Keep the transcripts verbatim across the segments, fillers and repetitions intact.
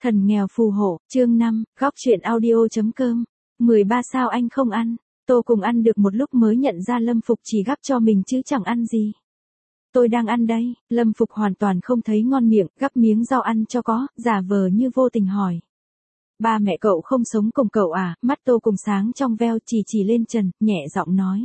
Thần nghèo phù hộ, chương năm, góc truyện audio.com. mười ba sao anh không ăn. Tô cùng ăn được một lúc mới nhận ra Lâm Phục chỉ gắp cho mình chứ chẳng ăn gì. Tôi đang ăn đây. Lâm Phục hoàn toàn không thấy ngon miệng, gắp miếng rau ăn cho có, giả vờ như vô tình hỏi. Ba mẹ cậu không sống cùng cậu à? Mắt Tô cùng sáng trong veo, chỉ chỉ lên trần, nhẹ giọng nói.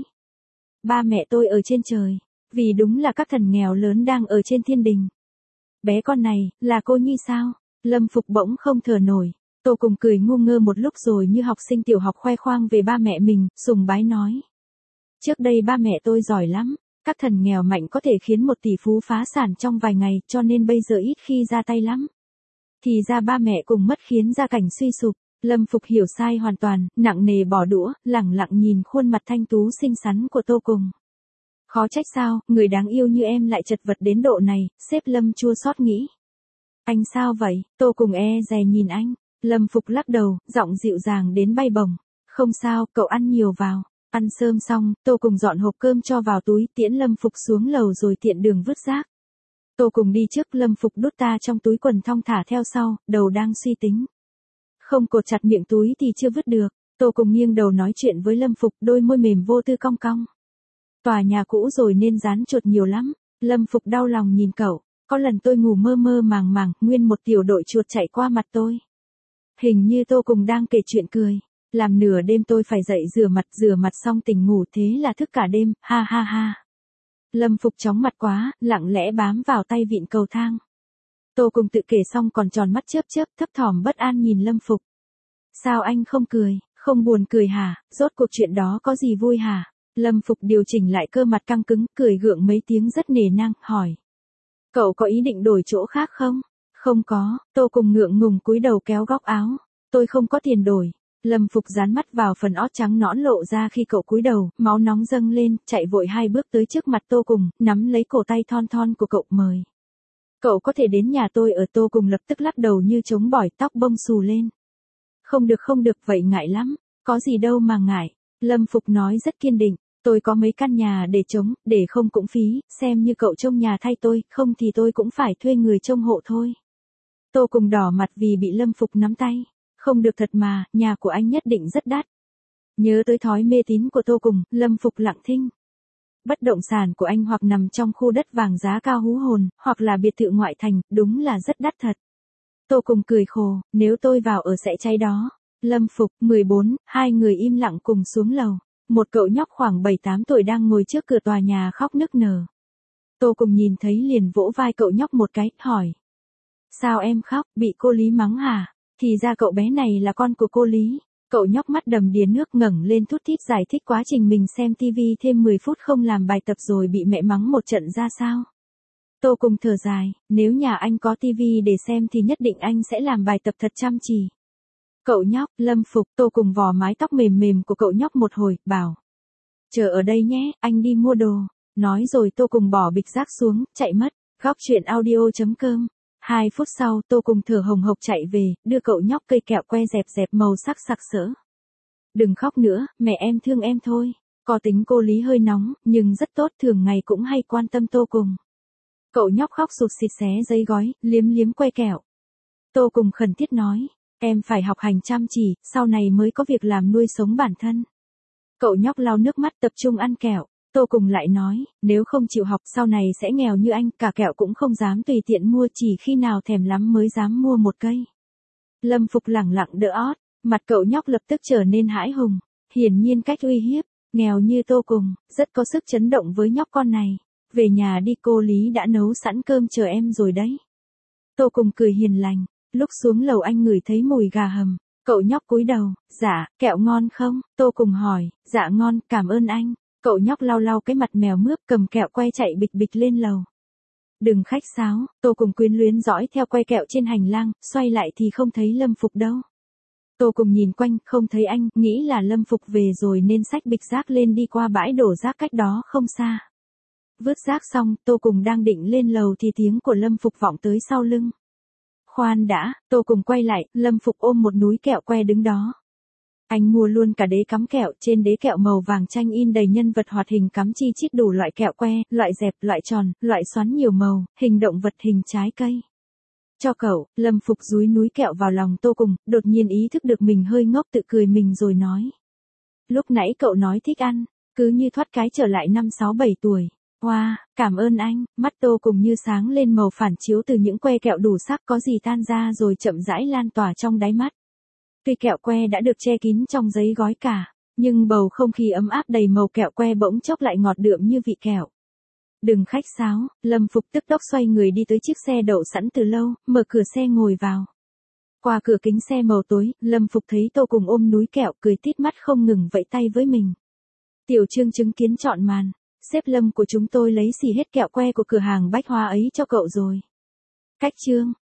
Ba mẹ tôi ở trên trời, vì đúng là các thần nghèo lớn đang ở trên thiên đình. Bé con này, là cô Nhi sao? Lâm Phục bỗng không thở nổi. Tô cùng cười ngu ngơ một lúc rồi như học sinh tiểu học khoe khoang về ba mẹ mình, sùng bái nói. Trước đây ba mẹ tôi giỏi lắm, các thần nghèo mạnh có thể khiến một tỷ phú phá sản trong vài ngày, cho nên bây giờ ít khi ra tay lắm. Thì ra ba mẹ cùng mất khiến gia cảnh suy sụp. Lâm Phục hiểu sai hoàn toàn, nặng nề bỏ đũa, lẳng lặng nhìn khuôn mặt thanh tú xinh xắn của Tô cùng. Khó trách sao, người đáng yêu như em lại chật vật đến độ này, sếp Lâm chua xót nghĩ. Anh sao vậy? Tô cùng e dè nhìn anh. Lâm Phục lắc đầu, giọng dịu dàng đến bay bổng. Không sao, cậu ăn nhiều vào. Ăn sơm xong, Tô cùng dọn hộp cơm cho vào túi, tiễn Lâm Phục xuống lầu rồi tiện đường vứt rác. Tô cùng đi trước, Lâm Phục đút ta trong túi quần thong thả theo sau, đầu đang suy tính. Không cột chặt miệng túi thì chưa vứt được. Tô cùng nghiêng đầu nói chuyện với Lâm Phục, đôi môi mềm vô tư cong cong. Tòa nhà cũ rồi nên dán chuột nhiều lắm. Lâm Phục đau lòng nhìn cậu. Có lần tôi ngủ mơ mơ màng màng, nguyên một tiểu đội chuột chạy qua mặt tôi. Hình như Tô cùng đang kể chuyện cười. Làm nửa đêm tôi phải dậy rửa mặt, rửa mặt xong tỉnh ngủ, thế là thức cả đêm, ha ha ha. Lâm Phục chóng mặt quá, lặng lẽ bám vào tay vịn cầu thang. Tô cùng tự kể xong còn tròn mắt chớp chớp, thấp thỏm bất an nhìn Lâm Phục. Sao anh không cười, không buồn cười hả? Rốt cuộc chuyện đó có gì vui hả? Lâm Phục điều chỉnh lại cơ mặt căng cứng, cười gượng mấy tiếng rất nề nang, hỏi. Cậu có ý định đổi chỗ khác không? Không có. Tô cùng ngượng ngùng cúi đầu kéo góc áo. Tôi không có tiền đổi. Lâm Phục dán mắt vào phần ót trắng nõn lộ ra khi cậu cúi đầu, máu nóng dâng lên, chạy vội hai bước tới trước mặt Tô cùng, nắm lấy cổ tay thon thon của cậu mời. Cậu có thể đến nhà tôi ở. Tô cùng lập tức lắc đầu như trống bỏi, tóc bông xù lên. Không được không được, vậy ngại lắm. Có gì đâu mà ngại. Lâm Phục nói rất kiên định. Tôi có mấy căn nhà để trống, để không cũng phí, xem như cậu trông nhà thay tôi, không thì tôi cũng phải thuê người trông hộ thôi. Tô cùng đỏ mặt vì bị Lâm Phục nắm tay. Không được thật mà, nhà của anh nhất định rất đắt. Nhớ tới thói mê tín của Tô cùng, Lâm Phục lặng thinh. Bất động sản của anh hoặc nằm trong khu đất vàng giá cao hú hồn, hoặc là biệt thự ngoại thành, đúng là rất đắt thật. Tô cùng cười khổ, nếu tôi vào ở sẽ cháy đó. Lâm Phục, mười bốn, hai người im lặng cùng xuống lầu. Một cậu nhóc khoảng bảy tám tuổi đang ngồi trước cửa tòa nhà khóc nức nở. Tô cùng nhìn thấy liền vỗ vai cậu nhóc một cái, hỏi. Sao em khóc, bị cô Lý mắng hả? Thì ra cậu bé này là con của cô Lý. Cậu nhóc mắt đầm đìa nước ngẩng lên thút thít giải thích quá trình mình xem tivi thêm mười phút không làm bài tập rồi bị mẹ mắng một trận ra sao. Tô cùng thở dài, nếu nhà anh có tivi để xem thì nhất định anh sẽ làm bài tập thật chăm chỉ. Cậu nhóc, Lâm Phục, Tô cùng vò mái tóc mềm mềm của cậu nhóc một hồi, bảo. Chờ ở đây nhé, anh đi mua đồ. Nói rồi Tô cùng bỏ bịch rác xuống, chạy mất. Góc truyện audio.com. Hai phút sau, Tô cùng thở hồng hộc chạy về, đưa cậu nhóc cây kẹo que dẹp dẹp màu sắc sặc sỡ. Đừng khóc nữa, mẹ em thương em thôi. Có tính cô Lý hơi nóng, nhưng rất tốt, thường ngày cũng hay quan tâm Tô cùng. Cậu nhóc khóc sụt sịt xé giấy gói, liếm liếm que kẹo. Tô cùng khẩn thiết nói. Em phải học hành chăm chỉ, sau này mới có việc làm nuôi sống bản thân. Cậu nhóc lau nước mắt tập trung ăn kẹo. Tô cùng lại nói, nếu không chịu học sau này sẽ nghèo như anh, cả kẹo cũng không dám tùy tiện mua, chỉ khi nào thèm lắm mới dám mua một cây. Lâm Phục lẳng lặng đỡ ót, mặt cậu nhóc lập tức trở nên hãi hùng, hiển nhiên cách uy hiếp, nghèo như Tô cùng, rất có sức chấn động với nhóc con này. Về nhà đi, cô Lý đã nấu sẵn cơm chờ em rồi đấy. Tô cùng cười hiền lành, lúc xuống lầu anh ngửi thấy mùi gà hầm. Cậu nhóc cúi đầu, dạ, kẹo ngon không? Tô cùng hỏi, dạ ngon, cảm ơn anh. Cậu nhóc lau lau cái mặt mèo mướp, cầm kẹo que chạy bịch bịch lên lầu. Đừng khách sáo. Tô cùng quyến luyến dõi theo que kẹo trên hành lang, xoay lại thì không thấy Lâm Phục đâu. Tô cùng nhìn quanh, không thấy anh, nghĩ là Lâm Phục về rồi nên xách bịch rác lên đi qua bãi đổ rác cách đó không xa. Vứt rác xong, Tô cùng đang định lên lầu thì tiếng của Lâm Phục vọng tới sau lưng. Khoan đã, Tô cùng quay lại, Lâm Phục ôm một núi kẹo que đứng đó. Anh mua luôn cả đế cắm kẹo, trên đế kẹo màu vàng chanh in đầy nhân vật hoạt hình cắm chi chít đủ loại kẹo que, loại dẹp, loại tròn, loại xoắn nhiều màu, hình động vật, hình trái cây. Cho cậu, Lâm Phục dúi núi kẹo vào lòng Tô Cùng, đột nhiên ý thức được mình hơi ngốc tự cười mình rồi nói. Lúc nãy cậu nói thích ăn, cứ như thoát cái trở lại năm sáu bảy tuổi. Wow, cảm ơn anh, mắt Tô Cùng như sáng lên màu phản chiếu từ những que kẹo đủ sắc có gì tan ra rồi chậm rãi lan tỏa trong đáy mắt. Tuy kẹo que đã được che kín trong giấy gói cả, nhưng bầu không khí ấm áp đầy màu kẹo que bỗng chốc lại ngọt đượm như vị kẹo. Đừng khách sáo, Lâm Phục tức tốc xoay người đi tới chiếc xe đậu sẵn từ lâu, mở cửa xe ngồi vào. Qua cửa kính xe màu tối, Lâm Phục thấy Tô Cùng ôm núi kẹo cười tít mắt không ngừng vẫy tay với mình. Tiểu Trương chứng kiến trọn màn, sếp Lâm của chúng tôi lấy xì hết kẹo que của cửa hàng bách hóa ấy cho cậu rồi. Cách Trương,